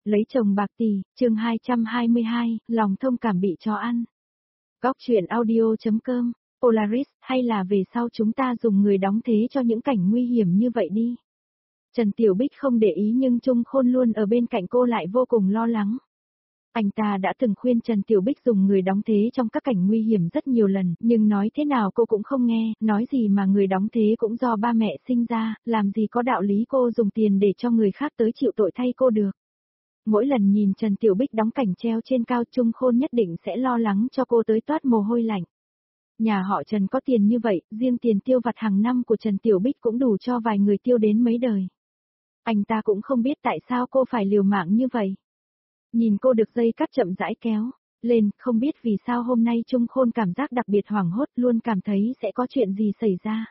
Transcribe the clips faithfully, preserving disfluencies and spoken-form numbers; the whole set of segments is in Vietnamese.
Lấy chồng bạc tỷ, chương hai trăm hai mươi hai, lòng thông cảm bị chó ăn. Góc truyện audio.com, Polaris, hay là về sau chúng ta dùng người đóng thế cho những cảnh nguy hiểm như vậy đi. Trần Tiểu Bích không để ý nhưng Trung Khôn luôn ở bên cạnh cô lại vô cùng lo lắng. Anh ta đã từng khuyên Trần Tiểu Bích dùng người đóng thế trong các cảnh nguy hiểm rất nhiều lần, nhưng nói thế nào cô cũng không nghe, nói gì mà người đóng thế cũng do ba mẹ sinh ra, làm gì có đạo lý cô dùng tiền để cho người khác tới chịu tội thay cô được. Mỗi lần nhìn Trần Tiểu Bích đóng cảnh treo trên cao, Trung Khôn nhất định sẽ lo lắng cho cô tới toát mồ hôi lạnh. Nhà họ Trần có tiền như vậy, riêng tiền tiêu vặt hàng năm của Trần Tiểu Bích cũng đủ cho vài người tiêu đến mấy đời. Anh ta cũng không biết tại sao cô phải liều mạng như vậy. Nhìn cô được dây cắt chậm rãi kéo lên, không biết vì sao hôm nay Trung Khôn cảm giác đặc biệt hoảng hốt, luôn cảm thấy sẽ có chuyện gì xảy ra.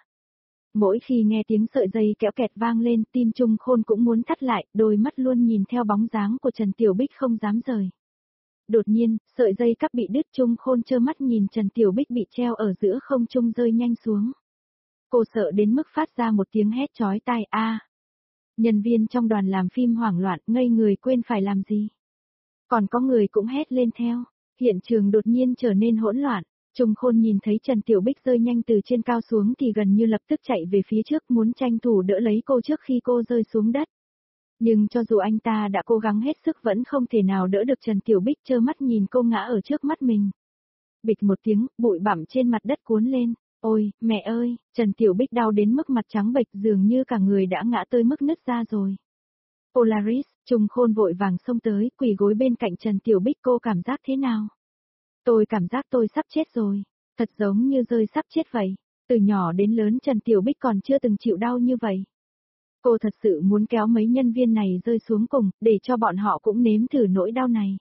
Mỗi khi nghe tiếng sợi dây kéo kẹt vang lên, tim Trung Khôn cũng muốn thắt lại, đôi mắt luôn nhìn theo bóng dáng của Trần Tiểu Bích không dám rời. Đột nhiên, sợi dây cắp bị đứt, Trung Khôn trơ mắt nhìn Trần Tiểu Bích bị treo ở giữa không trung rơi nhanh xuống. Cô sợ đến mức phát ra một tiếng hét chói tai a. Nhân viên trong đoàn làm phim hoảng loạn, ngây người quên phải làm gì. Còn có người cũng hét lên theo, hiện trường đột nhiên trở nên hỗn loạn. Trung Khôn nhìn thấy Trần Tiểu Bích rơi nhanh từ trên cao xuống thì gần như lập tức chạy về phía trước muốn tranh thủ đỡ lấy cô trước khi cô rơi xuống đất. Nhưng cho dù anh ta đã cố gắng hết sức vẫn không thể nào đỡ được Trần Tiểu Bích, trơ mắt nhìn cô ngã ở trước mắt mình. Bịch một tiếng, bụi bặm trên mặt đất cuốn lên. Ôi, mẹ ơi, Trần Tiểu Bích đau đến mức mặt trắng bệch, dường như cả người đã ngã tới mức nứt ra rồi. Polaris, Trung Khôn vội vàng xông tới, quỳ gối bên cạnh Trần Tiểu Bích, cô cảm giác thế nào? Tôi cảm giác tôi sắp chết rồi, thật giống như rơi sắp chết vậy. Từ nhỏ đến lớn Trần Tiểu Bích còn chưa từng chịu đau như vậy. Cô thật sự muốn kéo mấy nhân viên này rơi xuống cùng, để cho bọn họ cũng nếm thử nỗi đau này.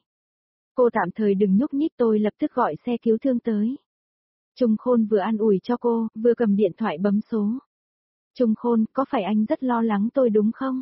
Cô tạm thời đừng nhúc nhích, tôi lập tức gọi xe cứu thương tới. Trung Khôn vừa an ủi cho cô, vừa cầm điện thoại bấm số. Trung Khôn, có phải anh rất lo lắng tôi đúng không?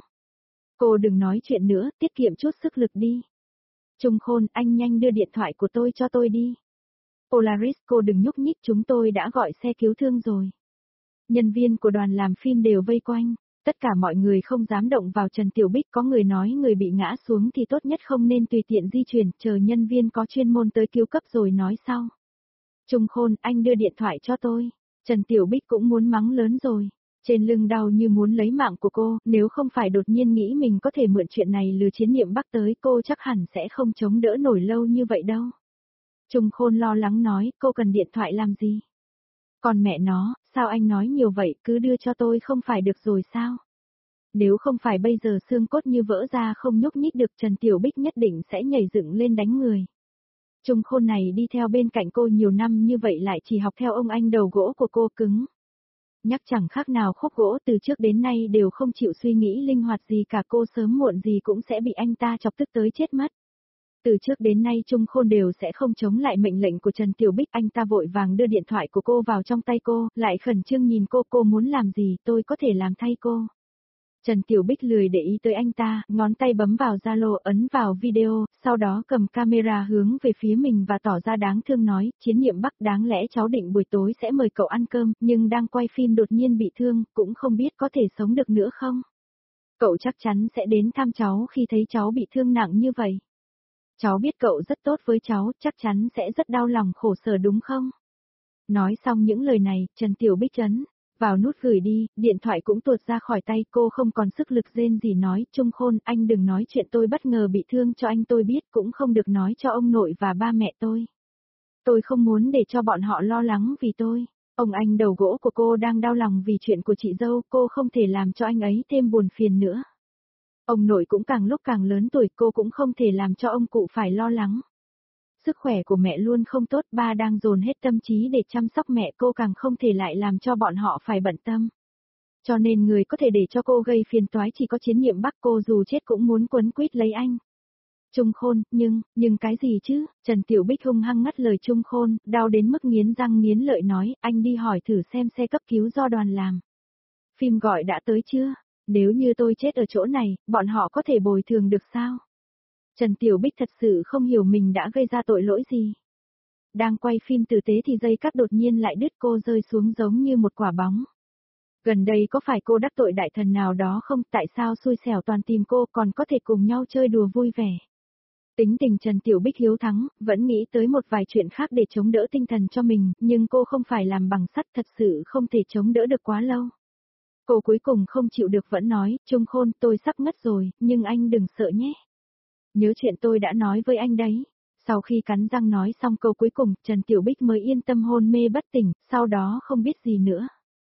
Cô đừng nói chuyện nữa, tiết kiệm chút sức lực đi. Trung Khôn, anh nhanh đưa điện thoại của tôi cho tôi đi. Polaris, cô đừng nhúc nhích, chúng tôi đã gọi xe cứu thương rồi. Nhân viên của đoàn làm phim đều vây quanh, tất cả mọi người không dám động vào Trần Tiểu Bích, có người nói người bị ngã xuống thì tốt nhất không nên tùy tiện di chuyển, chờ nhân viên có chuyên môn tới cứu cấp rồi nói sau. Trung Khôn, anh đưa điện thoại cho tôi. Trần Tiểu Bích cũng muốn mắng lớn rồi. Trên lưng đau như muốn lấy mạng của cô, nếu không phải đột nhiên nghĩ mình có thể mượn chuyện này lừa Chiến Niệm Bắc tới, cô chắc hẳn sẽ không chống đỡ nổi lâu như vậy đâu. Trung Khôn lo lắng nói, cô cần điện thoại làm gì? Còn mẹ nó, sao anh nói nhiều vậy, cứ đưa cho tôi không phải được rồi sao? Nếu không phải bây giờ xương cốt như vỡ ra không nhúc nhích được, Trần Tiểu Bích nhất định sẽ nhảy dựng lên đánh người. Trung Khôn này đi theo bên cạnh cô nhiều năm như vậy lại chỉ học theo ông anh đầu gỗ của cô, cứng. Nhắc chẳng khác nào khúc gỗ, từ trước đến nay đều không chịu suy nghĩ linh hoạt gì cả, cô sớm muộn gì cũng sẽ bị anh ta chọc tức tới chết mất. Từ trước đến nay Trung Khôn đều sẽ không chống lại mệnh lệnh của Trần Tiểu Bích, anh ta vội vàng đưa điện thoại của cô vào trong tay cô, lại khẩn trương nhìn cô, cô muốn làm gì, tôi có thể làm thay cô. Trần Tiểu Bích lười để ý tới anh ta, ngón tay bấm vào Zalo, ấn vào video, sau đó cầm camera hướng về phía mình và tỏ ra đáng thương nói, Chiến Niệm Bắc, đáng lẽ cháu định buổi tối sẽ mời cậu ăn cơm, nhưng đang quay phim đột nhiên bị thương, cũng không biết có thể sống được nữa không. Cậu chắc chắn sẽ đến thăm cháu khi thấy cháu bị thương nặng như vậy. Cháu biết cậu rất tốt với cháu, chắc chắn sẽ rất đau lòng khổ sở đúng không? Nói xong những lời này, Trần Tiểu Bích ấn vào nút gửi đi, điện thoại cũng tuột ra khỏi tay, cô không còn sức lực rên gì nói, Trung Khôn, anh đừng nói chuyện tôi bất ngờ bị thương cho anh tôi biết, cũng không được nói cho ông nội và ba mẹ tôi. Tôi không muốn để cho bọn họ lo lắng vì tôi. Ông anh đầu gỗ của cô đang đau lòng vì chuyện của chị dâu, cô không thể làm cho anh ấy thêm buồn phiền nữa. Ông nội cũng càng lúc càng lớn tuổi, cô cũng không thể làm cho ông cụ phải lo lắng. Sức khỏe của mẹ luôn không tốt, ba đang dồn hết tâm trí để chăm sóc mẹ, cô càng không thể lại làm cho bọn họ phải bận tâm. Cho nên người có thể để cho cô gây phiền toái chỉ có Chiến Niệm Bắc, cô dù chết cũng muốn quấn quýt lấy anh. Trung Khôn, nhưng, nhưng cái gì chứ? Trần Tiểu Bích hung hăng ngắt lời Trung Khôn, đau đến mức nghiến răng nghiến lợi nói, anh đi hỏi thử xem xe cấp cứu do đoàn làm phim gọi đã tới chưa? Nếu như tôi chết ở chỗ này, bọn họ có thể bồi thường được sao? Trần Tiểu Bích thật sự không hiểu mình đã gây ra tội lỗi gì. Đang quay phim tử tế thì dây cắt đột nhiên lại đứt, cô rơi xuống giống như một quả bóng. Gần đây có phải cô đắc tội đại thần nào đó không, tại sao xui xẻo toàn tìm cô còn có thể cùng nhau chơi đùa vui vẻ. Tính tình Trần Tiểu Bích hiếu thắng, vẫn nghĩ tới một vài chuyện khác để chống đỡ tinh thần cho mình, nhưng cô không phải làm bằng sắt, thật sự không thể chống đỡ được quá lâu. Cô cuối cùng không chịu được vẫn nói, Trung Khôn, tôi sắp ngất rồi, nhưng anh đừng sợ nhé. Nhớ chuyện tôi đã nói với anh đấy. Sau khi cắn răng nói xong câu cuối cùng, Trần Tiểu Bích mới yên tâm hôn mê bất tỉnh, sau đó không biết gì nữa.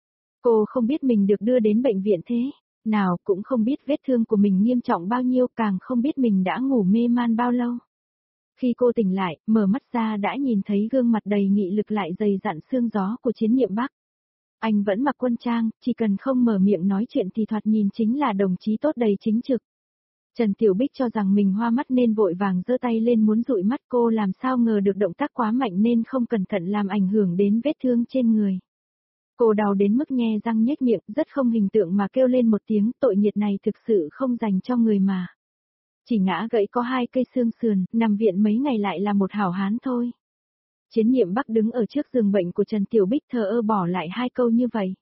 Cô không biết mình được đưa đến bệnh viện thế nào, cũng không biết vết thương của mình nghiêm trọng bao nhiêu, càng không biết mình đã ngủ mê man bao lâu. Khi cô tỉnh lại, mở mắt ra đã nhìn thấy gương mặt đầy nghị lực lại dày dặn xương gió của Chiến Nhiệm Bắc. Anh vẫn mặc quân trang, chỉ cần không mở miệng nói chuyện thì thoạt nhìn chính là đồng chí tốt đầy chính trực. Trần Tiểu Bích cho rằng mình hoa mắt nên vội vàng giơ tay lên muốn dụi mắt, cô làm sao ngờ được động tác quá mạnh nên không cẩn thận làm ảnh hưởng đến vết thương trên người. Cô đau đến mức nhe răng nhếch miệng, rất không hình tượng mà kêu lên một tiếng, tội nghiệt này thực sự không dành cho người mà. Chỉ ngã gãy có hai cây xương sườn, nằm viện mấy ngày lại là một hảo hán thôi. Chiến Nhiệm Bắc đứng ở trước giường bệnh của Trần Tiểu Bích thờ ơ bỏ lại hai câu như vậy.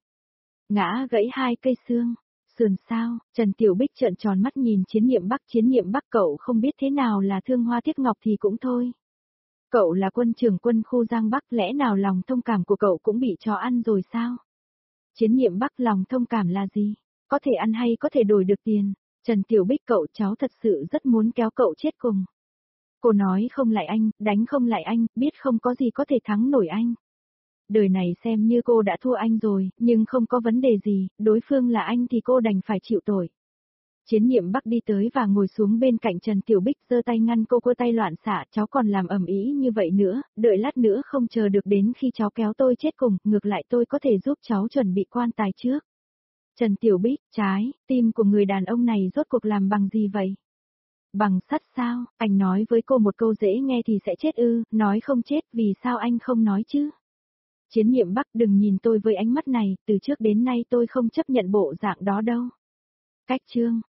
Ngã gãy hai cây xương, sườn sao? Trần Tiểu Bích trợn tròn mắt nhìn Chiến Nhiệm Bắc. Chiến Nhiệm Bắc, cậu không biết thế nào là thương Hoa Tiết Ngọc thì cũng thôi. Cậu là quân trưởng quân khu Giang Bắc, lẽ nào lòng thông cảm của cậu cũng bị chó ăn rồi sao? Chiến Nhiệm Bắc, lòng thông cảm là gì? Có thể ăn hay có thể đổi được tiền? Trần Tiểu Bích, cậu cháu thật sự rất muốn kéo cậu chết cùng. Cô nói không lại anh, đánh không lại anh, biết không có gì có thể thắng nổi anh. Đời này xem như cô đã thua anh rồi, nhưng không có vấn đề gì, đối phương là anh thì cô đành phải chịu tội. Chiến Nhiệm Bắc đi tới và ngồi xuống bên cạnh Trần Tiểu Bích, giơ tay ngăn cô, cô tay loạn xạ, cháu còn làm ầm ĩ như vậy nữa, đợi lát nữa không chờ được đến khi cháu kéo tôi chết cùng, ngược lại tôi có thể giúp cháu chuẩn bị quan tài trước. Trần Tiểu Bích, trái, tim của người đàn ông này rốt cuộc làm bằng gì vậy? Bằng sắt sao? Anh nói với cô một câu dễ nghe thì sẽ chết ư, nói không chết, vì sao anh không nói chứ? Chiến Nhiệm Bắc, đừng nhìn tôi với ánh mắt này, từ trước đến nay tôi không chấp nhận bộ dạng đó đâu. Cách chương